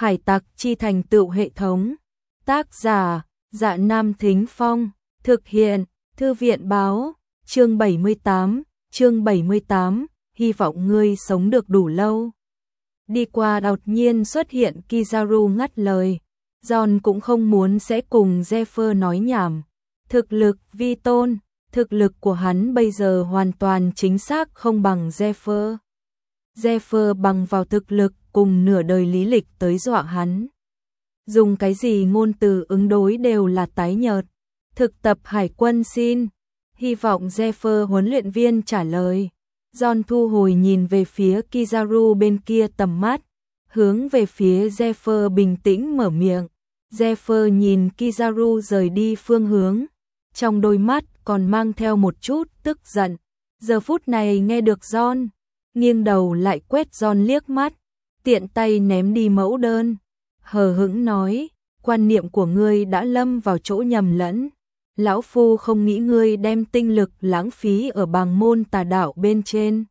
Hải tặc chi thành tựu hệ thống. Tác giả: Dạ Nam Thính Phong. Thực hiện: Thư viện báo. Chương 78, hy vọng ngươi sống được đủ lâu. Đi qua đột nhiên xuất hiện Kizaru ngắt lời. John cũng không muốn sẽ cùng Zephyr nói nhảm. Thực lực vi tôn, thực lực của hắn bây giờ hoàn toàn chính xác không bằng Zephyr. Zephyr bằng vào thực lực cùng nửa đời lý lịch tới dọa hắn. Dùng cái gì ngôn từ ứng đối đều là tái nhợt. Thực tập hải quân xin. Hy vọng Zephyr huấn luyện viên trả lời. John thu hồi nhìn về phía Kizaru bên kia tầm mắt, hướng về phía Zephyr bình tĩnh mở miệng. Zephyr nhìn Kizaru rời đi phương hướng, trong đôi mắt còn mang theo một chút tức giận. Giờ phút này nghe được John, nghiêng đầu lại quét John liếc mắt, tiện tay ném đi mẫu đơn, hờ hững nói, quan niệm của ngươi đã lâm vào chỗ nhầm lẫn. Lão Phu không nghĩ ngươi đem tinh lực lãng phí ở bàng môn tà đạo bên trên.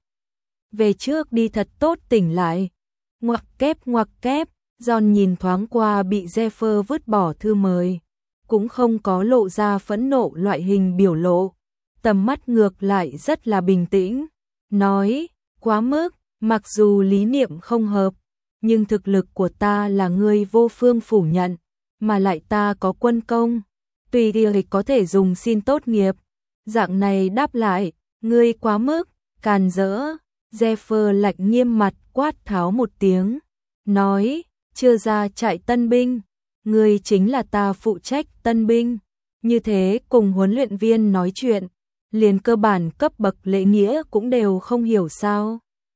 Về trước đi thật tốt tỉnh lại. Ngoặc kép, John nhìn thoáng qua bị Zephyr vứt bỏ thư mời. Cũng không có lộ ra phẫn nộ loại hình biểu lộ. Tầm mắt ngược lại rất là bình tĩnh. Nói, quá mức, mặc dù lý niệm không hợp, nhưng thực lực của ta là ngươi vô phương phủ nhận, mà lại ta có quân công. Tùy thì có thể dùng xin tốt nghiệp. Dạng này đáp lại, ngươi quá mức, càn rỡ. Zephyr lạnh nghiêm mặt quát tháo một tiếng. Nói, chưa ra trại tân binh. Ngươi chính là ta phụ trách tân binh. Như thế cùng huấn luyện viên nói chuyện, liền cơ bản cấp bậc lễ nghĩa cũng đều không hiểu sao.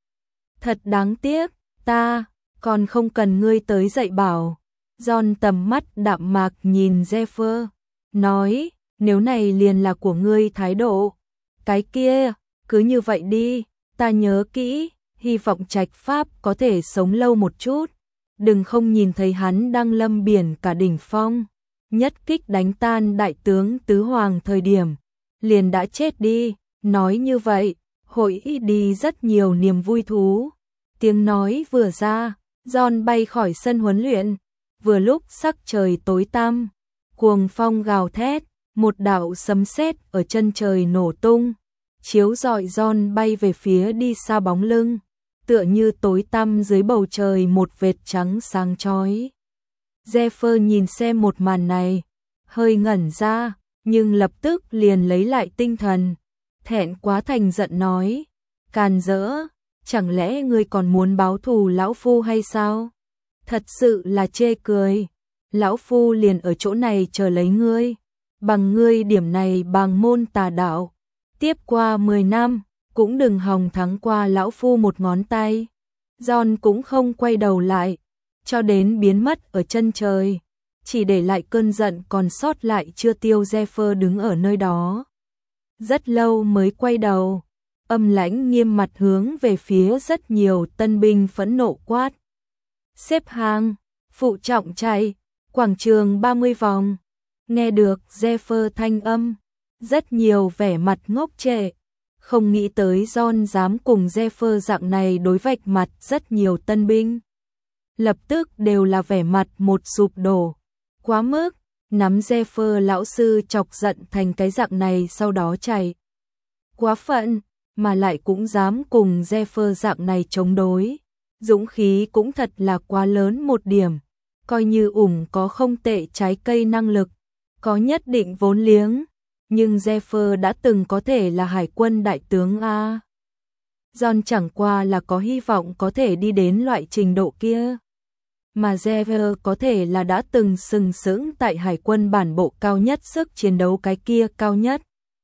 Thật đáng tiếc, ta còn không cần ngươi tới dạy bảo. John tầm mắt đạm mạc nhìn Zephyr. Nói, nếu này liền là của ngươi thái độ, cái kia, cứ như vậy đi, ta nhớ kỹ, hy vọng Trạch Pháp có thể sống lâu một chút, đừng không nhìn thấy hắn đang lâm biển cả đỉnh phong, nhất kích đánh tan đại tướng Tứ Hoàng thời điểm, liền đã chết đi, nói như vậy, hội ít đi rất nhiều niềm vui thú. Tiếng nói vừa ra, John bay khỏi sân huấn luyện, vừa lúc sắc trời tối tăm. Cuồng phong gào thét, một đạo sấm sét ở chân trời nổ tung, chiếu rọi John bay về phía đi xa bóng lưng, tựa như tối tăm dưới bầu trời một vệt trắng sáng chói. Zephyr nhìn xem một màn này, hơi ngẩn ra, nhưng lập tức liền lấy lại tinh thần, thẹn quá thành giận nói, càn rỡ, chẳng lẽ ngươi còn muốn báo thù lão phu hay sao? Thật sự là chê cười. Lão Phu liền ở chỗ này chờ lấy ngươi, bằng ngươi điểm này bàng môn tà đạo, tiếp qua 10 năm, cũng đừng hòng thắng qua Lão Phu một ngón tay. John cũng không quay đầu lại, cho đến biến mất ở chân trời, chỉ để lại cơn giận còn sót lại chưa tiêu. Zephyr đứng ở nơi đó rất lâu mới quay đầu, âm lãnh nghiêm mặt hướng về phía rất nhiều tân binh phẫn nộ quát. Xếp hàng, phụ trọng chạy. Quảng trường 30 vòng, nghe được Zephyr thanh âm, rất nhiều vẻ mặt ngốc trệ, không nghĩ tới John dám cùng Zephyr dạng này đối vạch mặt rất nhiều tân binh. Lập tức đều là vẻ mặt một sụp đổ, quá mức, nắm Zephyr lão sư chọc giận thành cái dạng này sau đó chạy. Quá phận, mà lại cũng dám cùng Zephyr dạng này chống đối, dũng khí cũng thật là quá lớn một điểm. Coi như có không tệ trái cây năng lực, có nhất định vốn liếng, nhưng Zephyr đã từng có thể là hải quân đại tướng A. John chẳng qua là có hy vọng có thể đi đến loại trình độ kia. Mà Zephyr có thể là đã từng sừng sững tại hải quân bản bộ cao nhất, sức chiến đấu cái kia cao nhất.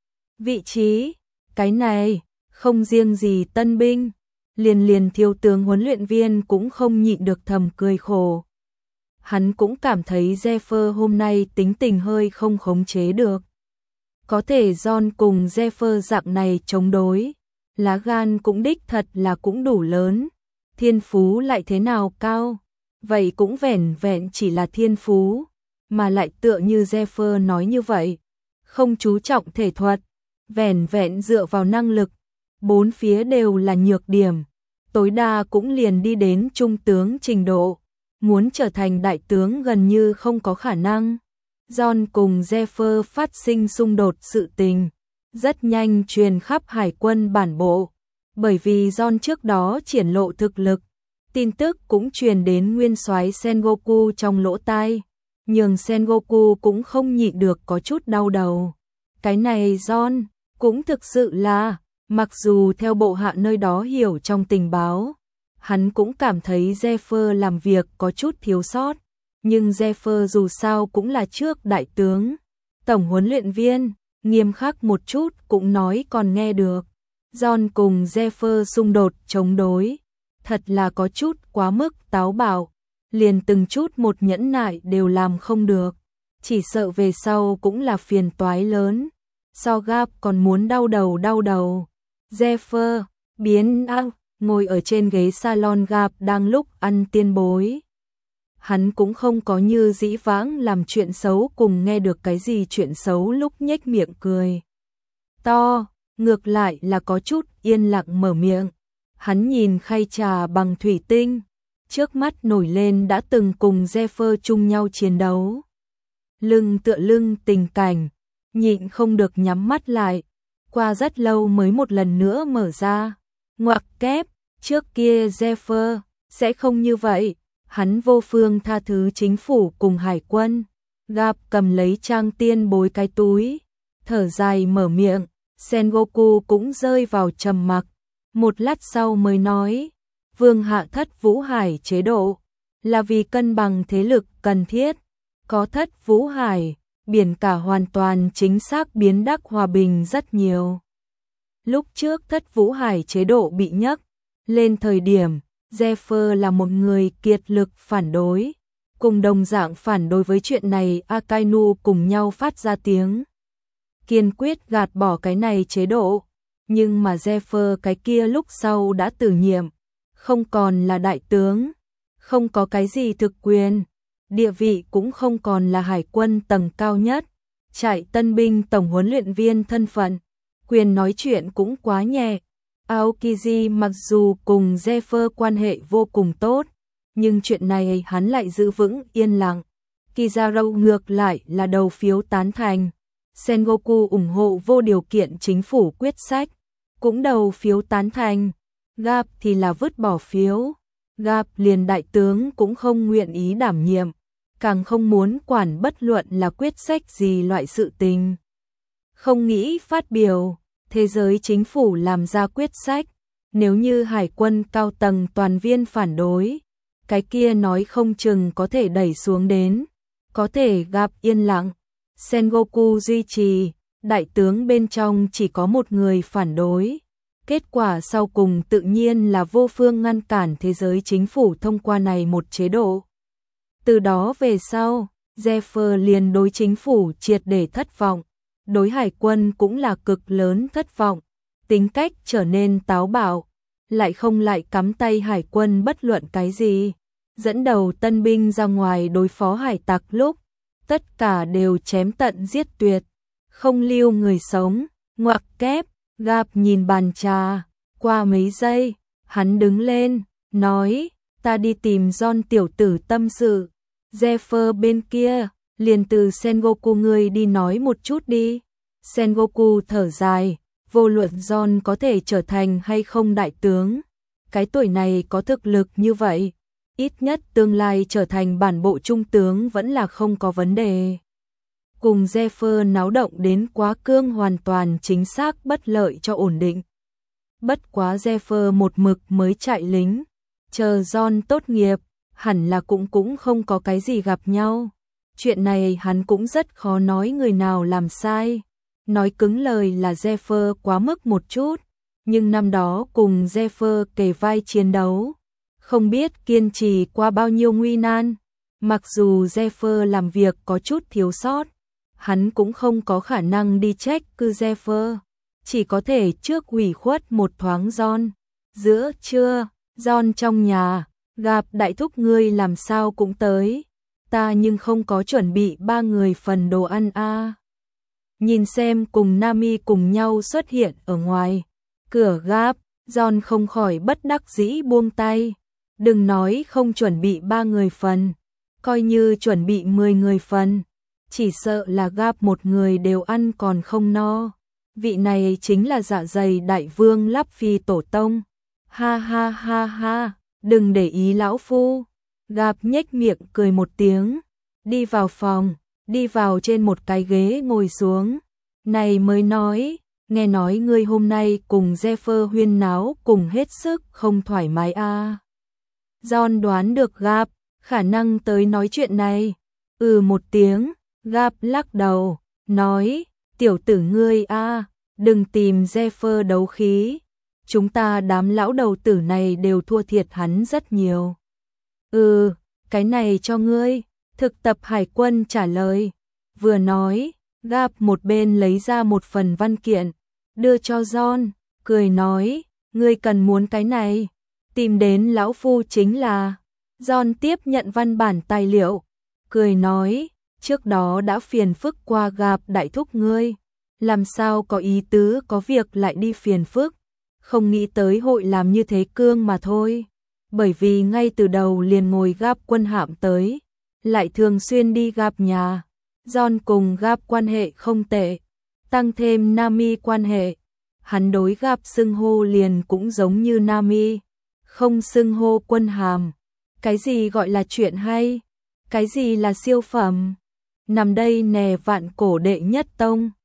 Vị trí, cái này, không riêng gì tân binh, liền thiếu tướng huấn luyện viên cũng không nhịn được thầm cười khổ. Hắn cũng cảm thấy Zephyr hôm nay tính tình hơi không khống chế được. Có thể John cùng Zephyr dạng này chống đối, lá gan cũng đích thật là cũng đủ lớn. Thiên phú lại thế nào cao, vậy cũng vẻn vẹn chỉ là thiên phú, mà lại tựa như Zephyr nói như vậy, không chú trọng thể thuật, vẻn vẹn dựa vào năng lực, bốn phía đều là nhược điểm, tối đa cũng liền đi đến trung tướng trình độ. muốn trở thành đại tướng gần như không có khả năng. John cùng Zephyr phát sinh xung đột, sự tình rất nhanh truyền khắp hải quân bản bộ, bởi vì John trước đó triển lộ thực lực. Tin tức cũng truyền đến nguyên soái Sengoku trong lỗ tai, nhường Sengoku cũng không nhịn được có chút đau đầu. Cái này John cũng thực sự là, mặc dù theo bộ hạ nơi đó hiểu trong tình báo, hắn cũng cảm thấy Zephyr làm việc có chút thiếu sót, nhưng Zephyr dù sao cũng là trước đại tướng, tổng huấn luyện viên, nghiêm khắc một chút cũng nói còn nghe được. John cùng Zephyr xung đột chống đối, thật là có chút quá mức táo bạo, liền từng chút một nhẫn nại đều làm không được, chỉ sợ về sau cũng là phiền toái lớn. So Gap còn muốn đau đầu. Zephyr biến ngồi ở trên ghế salon, Gap đang lúc ăn tiên bối. Hắn cũng không có như dĩ vãng làm chuyện xấu cùng nghe được cái gì chuyện xấu lúc nhếch miệng cười to, ngược lại là có chút yên lặng mở miệng. Hắn nhìn khay trà bằng thủy tinh, trước mắt nổi lên đã từng cùng Zephyr chung nhau chiến đấu. Lưng tựa lưng tình cảnh, nhịn không được nhắm mắt lại, qua rất lâu mới một lần nữa mở ra. Ngoặc kép, trước kia Zephyr sẽ không như vậy, hắn vô phương tha thứ chính phủ cùng hải quân. Gap cầm lấy trang tiên bối cái túi, thở dài mở miệng. Sengoku cũng rơi vào trầm mặc, một lát sau mới nói, vương hạ thất vũ hải chế độ, là vì cân bằng thế lực cần thiết, có thất vũ hải, biển cả hoàn toàn chính xác biến đắc hòa bình rất nhiều. Lúc trước thất vũ hải chế độ bị nhấc lên thời điểm, Zephyr là một người kiệt lực phản đối, cùng đồng dạng phản đối với chuyện này Akainu cùng nhau phát ra tiếng kiên quyết gạt bỏ cái này chế độ, nhưng mà Zephyr cái kia lúc sau đã từ nhiệm, không còn là đại tướng, không có cái gì thực quyền, địa vị cũng không còn là hải quân tầng cao nhất, trại tân binh tổng huấn luyện viên thân phận, quyền nói chuyện cũng quá nhẹ. Aokiji mặc dù cùng Zephyr quan hệ vô cùng tốt, nhưng chuyện này hắn lại giữ vững yên lặng. Kizaru ngược lại là đầu phiếu tán thành. Sengoku ủng hộ vô điều kiện chính phủ quyết sách, cũng đầu phiếu tán thành. Gap thì là vứt bỏ phiếu. Gap liền đại tướng cũng không nguyện ý đảm nhiệm, càng không muốn quản bất luận là quyết sách gì loại sự tình. Không nghĩ phát biểu, thế giới chính phủ làm ra quyết sách, nếu như hải quân cao tầng toàn viên phản đối, cái kia nói không chừng có thể đẩy xuống đến, có thể Gap yên lặng. Sengoku duy trì, đại tướng bên trong chỉ có một người phản đối. Kết quả sau cùng tự nhiên là vô phương ngăn cản thế giới chính phủ thông qua này một chế độ. Từ đó về sau, Zephyr liền đối chính phủ triệt để thất vọng, đối hải quân cũng là cực lớn thất vọng, tính cách trở nên táo bạo, lại không lại cắm tay hải quân bất luận cái gì, dẫn đầu tân binh ra ngoài đối phó hải tặc lúc, tất cả đều chém tận giết tuyệt, không lưu người sống. Ngoặc kép, Gap nhìn bàn trà, qua mấy giây, hắn đứng lên, nói, ta đi tìm John tiểu tử tâm sự. Zephyr bên kia, liền từ Sengoku ngươi đi nói một chút đi. Sengoku thở dài, vô luận John có thể trở thành hay không đại tướng, cái tuổi này có thực lực như vậy, ít nhất tương lai trở thành bản bộ trung tướng vẫn là không có vấn đề. Cùng Zephyr náo động đến quá cương hoàn toàn chính xác bất lợi cho ổn định. Bất quá Zephyr một mực mới chạy lính, chờ John tốt nghiệp, hẳn là cũng không có cái gì gặp nhau. Chuyện này hắn cũng rất khó nói người nào làm sai. Nói cứng lời là Zephyr quá mức một chút, nhưng năm đó cùng Zephyr kề vai chiến đấu, không biết kiên trì qua bao nhiêu nguy nan. Mặc dù Zephyr làm việc có chút thiếu sót, hắn cũng không có khả năng đi trách cứ Zephyr, chỉ có thể trước ủy khuất một thoáng John. Giữa trưa, John trong nhà, gặp đại thúc ngươi làm sao cũng tới, ta nhưng không có chuẩn bị 3 người phần đồ ăn a. Nhìn xem cùng Nami cùng nhau xuất hiện ở ngoài cửa Gap, John không khỏi bất đắc dĩ buông tay. Đừng nói không chuẩn bị 3 người phần, coi như chuẩn bị 10 người phần, chỉ sợ là gáp một người đều ăn còn không no. Vị này chính là dạ dày đại vương Lắp Phi tổ tông. Ha ha ha ha, đừng để ý lão phu. Gáp nhếch miệng cười một tiếng, đi vào phòng, đi vào trên một cái ghế ngồi xuống. Này mới nói, nghe nói ngươi hôm nay cùng Jeffer huyên náo cùng hết sức không thoải mái à. John đoán được Gáp khả năng tới nói chuyện này. Một tiếng, Gáp lắc đầu, nói, tiểu tử ngươi à, đừng tìm Jeffer đấu khí. Chúng ta đám lão đầu tử này đều thua thiệt hắn rất nhiều. Cái này cho ngươi, thực tập hải quân trả lời. Vừa nói, Gáp một bên lấy ra một phần văn kiện, đưa cho John, cười nói, ngươi cần muốn cái này, tìm đến lão phu chính là. John tiếp nhận văn bản tài liệu, cười nói, trước đó đã phiền phức qua Gáp đại thúc ngươi, làm sao có ý tứ có việc lại đi phiền phức, không nghĩ tới hội làm như thế cương mà thôi. Bởi vì ngay từ đầu liền ngồi Gáp quân hạm tới, lại thường xuyên đi Gáp nhà. John cùng Gáp quan hệ không tệ, tăng thêm Nami quan hệ, hắn đối Gáp xưng hô liền cũng giống như Nami, không xưng hô quân hàm. Cái gì gọi là chuyện hay, cái gì là siêu phẩm, nằm đây nè vạn cổ đệ nhất tông.